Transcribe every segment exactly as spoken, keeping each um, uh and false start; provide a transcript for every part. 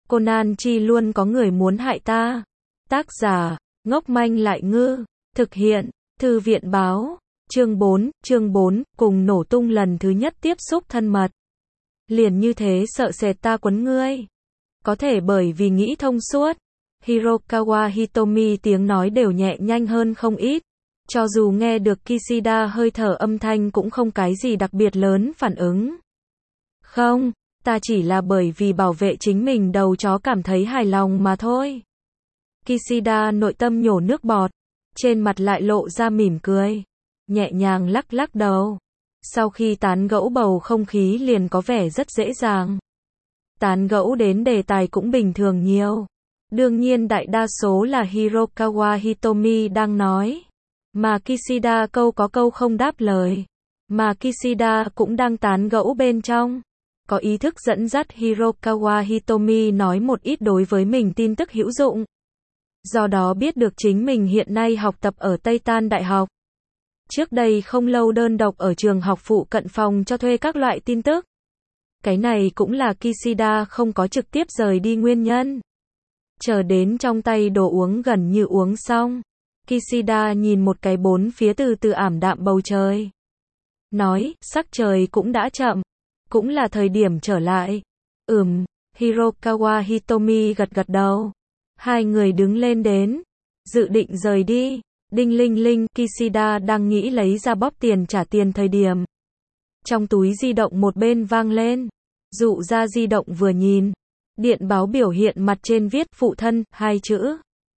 Conan chi luôn có người muốn hại ta. Tác giả, ngốc manh lại ngư. Thực hiện, Thư viện báo. Chương bốn, chương bốn, cùng nổ tung lần thứ nhất tiếp xúc thân mật. Liền như thế sợ sệt ta quấn ngươi. Có thể bởi vì nghĩ thông suốt. Hirokawa Hitomi tiếng nói đều nhẹ nhanh hơn không ít. Cho dù nghe được Kishida hơi thở âm thanh cũng không cái gì đặc biệt lớn phản ứng. Không, ta chỉ là bởi vì bảo vệ chính mình đầu chó cảm thấy hài lòng mà thôi. Kishida nội tâm nhổ nước bọt, trên mặt lại lộ ra mỉm cười, nhẹ nhàng lắc lắc đầu. Sau khi tán gẫu bầu không khí liền có vẻ rất dễ dàng. Tán gẫu đến đề tài cũng bình thường nhiều. Đương nhiên đại đa số là Hirokawa Hitomi đang nói. Mà Kishida câu có câu không đáp lời. Mà Kishida cũng đang tán gẫu bên trong. Có ý thức dẫn dắt Hirokawa Hitomi nói một ít đối với mình tin tức hữu dụng. Do đó biết được chính mình hiện nay học tập ở Tây Tan Đại học. Trước đây không lâu đơn độc ở trường học phụ cận phòng cho thuê các loại tin tức. Cái này cũng là Kishida không có trực tiếp rời đi nguyên nhân. Chờ đến trong tay đồ uống gần như uống xong. Kishida nhìn một cái bốn phía từ từ ảm đạm bầu trời. Nói, sắc trời cũng đã chậm. Cũng là thời điểm trở lại. Ừm, Hirokawa Hitomi gật gật đầu. Hai người đứng lên đến. Dự định rời đi. Đinh linh linh, Kishida đang nghĩ lấy ra bóp tiền trả tiền thời điểm. Trong túi di động một bên vang lên. Dụ ra di động vừa nhìn. Điện báo biểu hiện mặt trên viết phụ thân, hai chữ.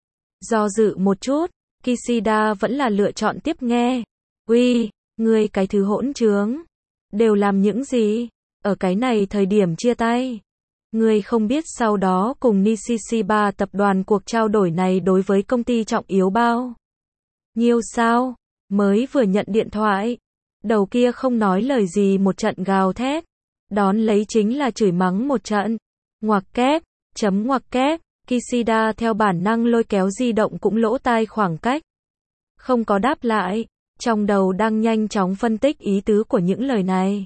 Do dự một chút, Kishida vẫn là lựa chọn tiếp nghe. Uy, ngươi cái thứ hỗn trướng. Đều làm những gì? Ở cái này thời điểm chia tay. Ngươi không biết sau đó cùng Nishishiba tập đoàn cuộc trao đổi này đối với công ty trọng yếu bao nhiêu sao? Mới vừa nhận điện thoại. Đầu kia không nói lời gì một trận gào thét. Đón lấy chính là chửi mắng một trận. Ngoặc kép, chấm ngoặc kép. Kishida theo bản năng lôi kéo di động cũng lỗ tai khoảng cách. Không có đáp lại. Trong đầu đang nhanh chóng phân tích ý tứ của những lời này.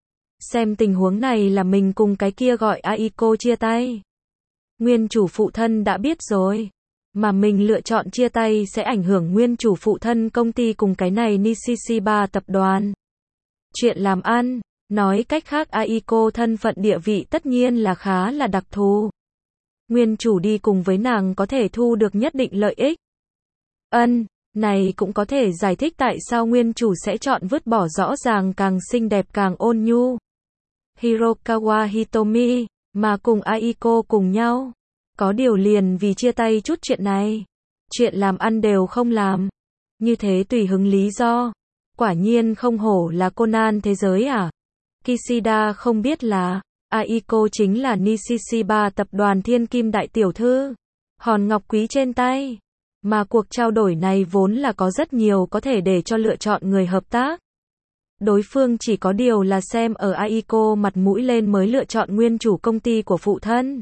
Xem tình huống này là mình cùng cái kia gọi Aiko chia tay. Nguyên chủ phụ thân đã biết rồi. Mà mình lựa chọn chia tay sẽ ảnh hưởng nguyên chủ phụ thân công ty cùng cái này Nishishiba tập đoàn. Chuyện làm ăn, nói cách khác Aiko thân phận địa vị tất nhiên là khá là đặc thù. Nguyên chủ đi cùng với nàng có thể thu được nhất định lợi ích. Ân, này cũng có thể giải thích tại sao nguyên chủ sẽ chọn vứt bỏ rõ ràng càng xinh đẹp càng ôn nhu. Hirokawa Hitomi, mà cùng Aiko cùng nhau. Có điều liền vì chia tay chút chuyện này. Chuyện làm ăn đều không làm. Như thế tùy hứng lý do. Quả nhiên không hổ là Conan thế giới à? Kishida không biết là, Aiko chính là Nishishiba tập đoàn thiên kim đại tiểu thư. Hòn ngọc quý trên tay. Mà cuộc trao đổi này vốn là có rất nhiều có thể để cho lựa chọn người hợp tác. Đối phương chỉ có điều là xem ở Aiko mặt mũi lên mới lựa chọn nguyên chủ công ty của phụ thân.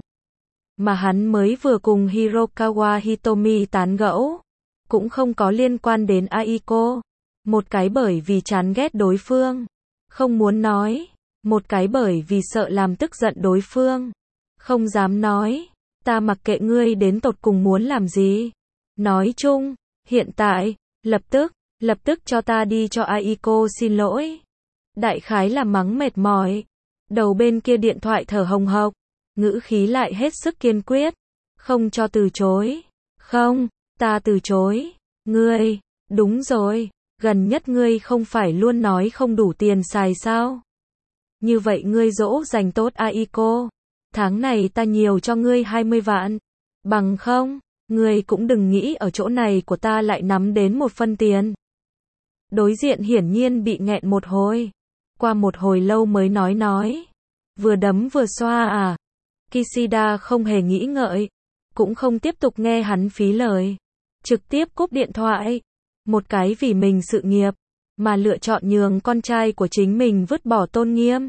Mà hắn mới vừa cùng Hirokawa Hitomi tán gẫu. Cũng không có liên quan đến Aiko. Một cái bởi vì chán ghét đối phương. Không muốn nói. Một cái bởi vì sợ làm tức giận đối phương. Không dám nói. Ta mặc kệ ngươi đến tột cùng muốn làm gì. Nói chung, hiện tại, lập tức, lập tức cho ta đi cho Aiko xin lỗi. Đại khái là mắng mệt mỏi. Đầu bên kia điện thoại thở hồng hộc. Ngữ khí lại hết sức kiên quyết. Không cho từ chối. Không, ta từ chối. Ngươi, đúng rồi, gần nhất ngươi không phải luôn nói không đủ tiền xài sao? Như vậy ngươi dỗ dành tốt Aiko. Tháng này ta nhiều cho ngươi hai mươi vạn. Bằng không, ngươi cũng đừng nghĩ ở chỗ này của ta lại nắm đến một phân tiền. Đối diện hiển nhiên bị nghẹn một hồi. Qua một hồi lâu mới nói nói. Vừa đấm vừa xoa à? Kishida không hề nghĩ ngợi. Cũng không tiếp tục nghe hắn phí lời. Trực tiếp cúp điện thoại. Một cái vì mình sự nghiệp. Mà lựa chọn nhường con trai của chính mình vứt bỏ tôn nghiêm.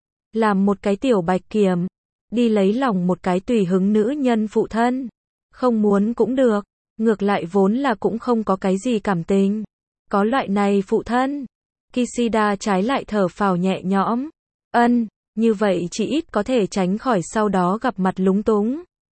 Làm một cái tiểu bạch kiểm. Đi lấy lòng một cái tùy hứng nữ nhân phụ thân. Không muốn cũng được. Ngược lại vốn là cũng không có cái gì cảm tình. Có loại này phụ thân. Kishida trái lại thở phào nhẹ nhõm. Ân, như vậy chỉ ít có thể tránh khỏi sau đó gặp mặt lúng túng.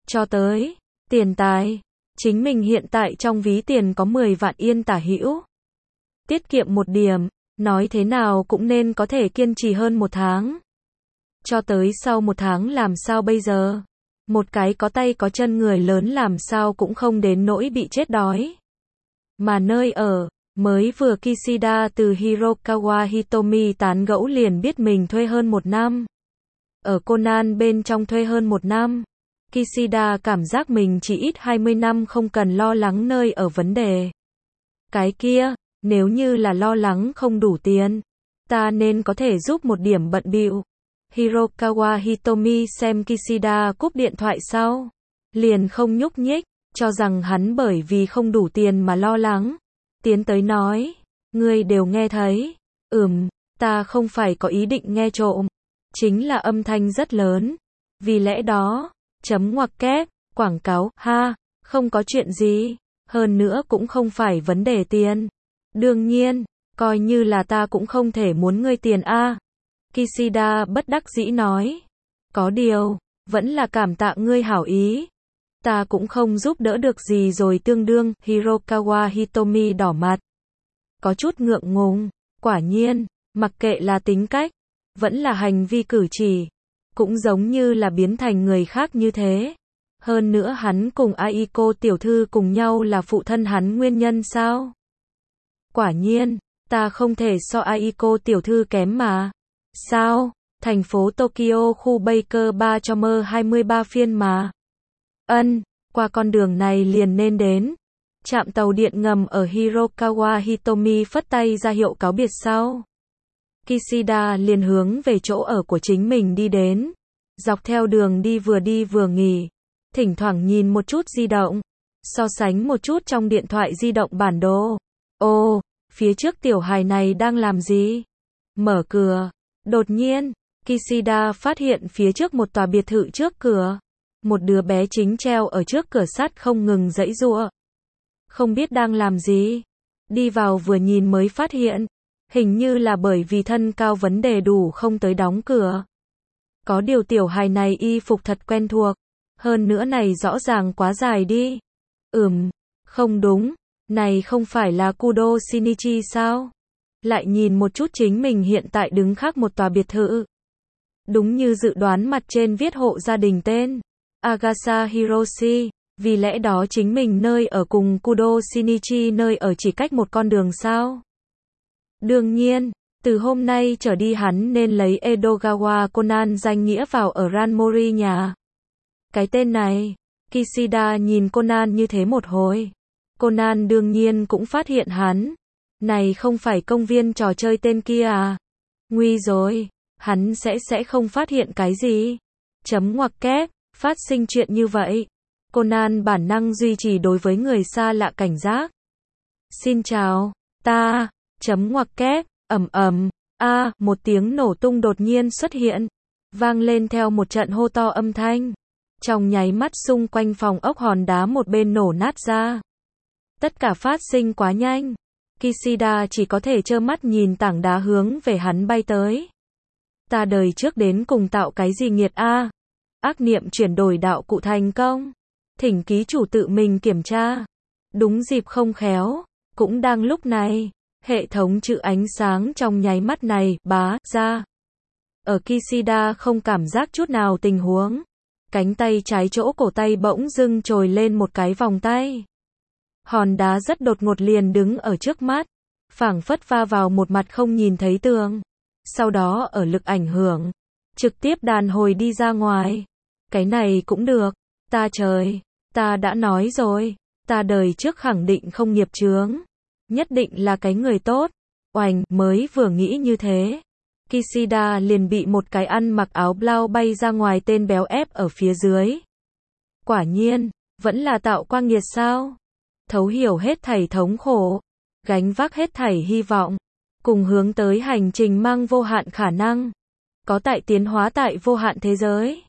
cho tới tiền tài. Chính mình hiện tại trong ví tiền có mười vạn yên tả hữu. Tiết kiệm một điểm, nói thế nào cũng nên có thể kiên trì hơn một tháng. Cho tới sau một tháng làm sao bây giờ? Một cái có tay có chân người lớn làm sao cũng không đến nỗi bị chết đói. Mà nơi ở, mới vừa Kishida từ Hirokawa Hitomi tán gẫu liền biết mình thuê hơn một năm. Ở Conan bên trong thuê hơn một năm. Kishida cảm giác mình chỉ ít hai mươi năm không cần lo lắng nơi ở vấn đề. Cái kia, nếu như là lo lắng không đủ tiền, ta nên có thể giúp một điểm bận bịu. Hirokawa Hitomi xem Kishida cúp điện thoại sau, liền không nhúc nhích, cho rằng hắn bởi vì không đủ tiền mà lo lắng. Tiến tới nói, ngươi đều nghe thấy. Ừm, ta không phải có ý định nghe trộm. Chính là âm thanh rất lớn. Vì lẽ đó, chấm ngoặc kép, quảng cáo, ha, không có chuyện gì. Hơn nữa cũng không phải vấn đề tiền. Đương nhiên, coi như là ta cũng không thể muốn ngươi tiền a. Kishida bất đắc dĩ nói. Có điều, vẫn là cảm tạ ngươi hảo ý. Ta cũng không giúp đỡ được gì rồi tương đương. Hirokawa Hitomi đỏ mặt. Có chút ngượng ngùng. Quả nhiên, mặc kệ là tính cách, vẫn là hành vi cử chỉ, cũng giống như là biến thành người khác như thế. Hơn nữa hắn cùng Aiko tiểu thư cùng nhau là phụ thân hắn nguyên nhân sao? Quả nhiên, ta không thể so Aiko tiểu thư kém mà. Sao? Thành phố Tokyo khu Baker ba cho mơ hai mươi ba phiên mà. Ân, qua con đường này liền nên đến. Trạm tàu điện ngầm ở Hirokawa Hitomi phất tay ra hiệu cáo biệt sau. Kishida liền hướng về chỗ ở của chính mình đi đến. Dọc theo đường đi vừa đi vừa nghỉ. Thỉnh thoảng nhìn một chút di động. So sánh một chút trong điện thoại di động bản đồ. Ồ, phía trước tiểu hài này đang làm gì? Mở cửa. Đột nhiên, Kishida phát hiện phía trước một tòa biệt thự trước cửa. Một đứa bé chính treo ở trước cửa sắt không ngừng giãy giụa. Không biết đang làm gì. Đi vào vừa nhìn mới phát hiện. Hình như là bởi vì thân cao vấn đề đủ không tới đóng cửa. Có điều tiểu hài này y phục thật quen thuộc. Hơn nữa này rõ ràng quá dài đi. Ừm, không đúng. Này không phải là Kudo Shinichi sao? Lại nhìn một chút chính mình hiện tại đứng khác một tòa biệt thự. Đúng như dự đoán mặt trên viết hộ gia đình tên. Agasa Hiroshi. Vì lẽ đó chính mình nơi ở cùng Kudo Shinichi nơi ở chỉ cách một con đường sao? Đương nhiên, từ hôm nay trở đi hắn nên lấy Edogawa Conan danh nghĩa vào ở Ranmori nhà. Cái tên này, Kishida nhìn Conan như thế một hồi. Conan đương nhiên cũng phát hiện hắn. Này không phải công viên trò chơi tên kia à? Nguy rồi, hắn sẽ sẽ không phát hiện cái gì. Chấm ngoặc kép, phát sinh chuyện như vậy. Conan bản năng duy trì đối với người xa lạ cảnh giác. Xin chào, ta, chấm ngoặc kép, ầm ầm, a, một tiếng nổ tung đột nhiên xuất hiện, vang lên theo một trận hô to âm thanh. Trong nháy mắt xung quanh phòng ốc hòn đá một bên nổ nát ra. Tất cả phát sinh quá nhanh. Kishida chỉ có thể trơ mắt nhìn tảng đá hướng về hắn bay tới. Ta đời trước đến cùng tạo cái gì nghiệt a? Ác niệm chuyển đổi đạo cụ thành công. Thỉnh ký chủ tự mình kiểm tra. Đúng dịp không khéo, cũng đang lúc này, hệ thống chữ ánh sáng trong nháy mắt này bá ra. Ở Kishida không cảm giác chút nào tình huống. Cánh tay trái chỗ cổ tay bỗng dưng trồi lên một cái vòng tay. Hòn đá rất đột ngột liền đứng ở trước mắt, phảng phất va vào một mặt không nhìn thấy tường. Sau đó ở lực ảnh hưởng, trực tiếp đàn hồi đi ra ngoài. Cái này cũng được. Ta trời, ta đã nói rồi, ta đời trước khẳng định không nghiệp chướng. Nhất định là cái người tốt. Oành, mới vừa nghĩ như thế. Kishida liền bị một cái ăn mặc áo blau bay ra ngoài tên béo ép ở phía dưới. Quả nhiên, vẫn là tạo quang nghiệt sao? Thấu hiểu hết thảy thống khổ, gánh vác hết thảy hy vọng, cùng hướng tới hành trình mang vô hạn khả năng, có tại tiến hóa tại vô hạn thế giới.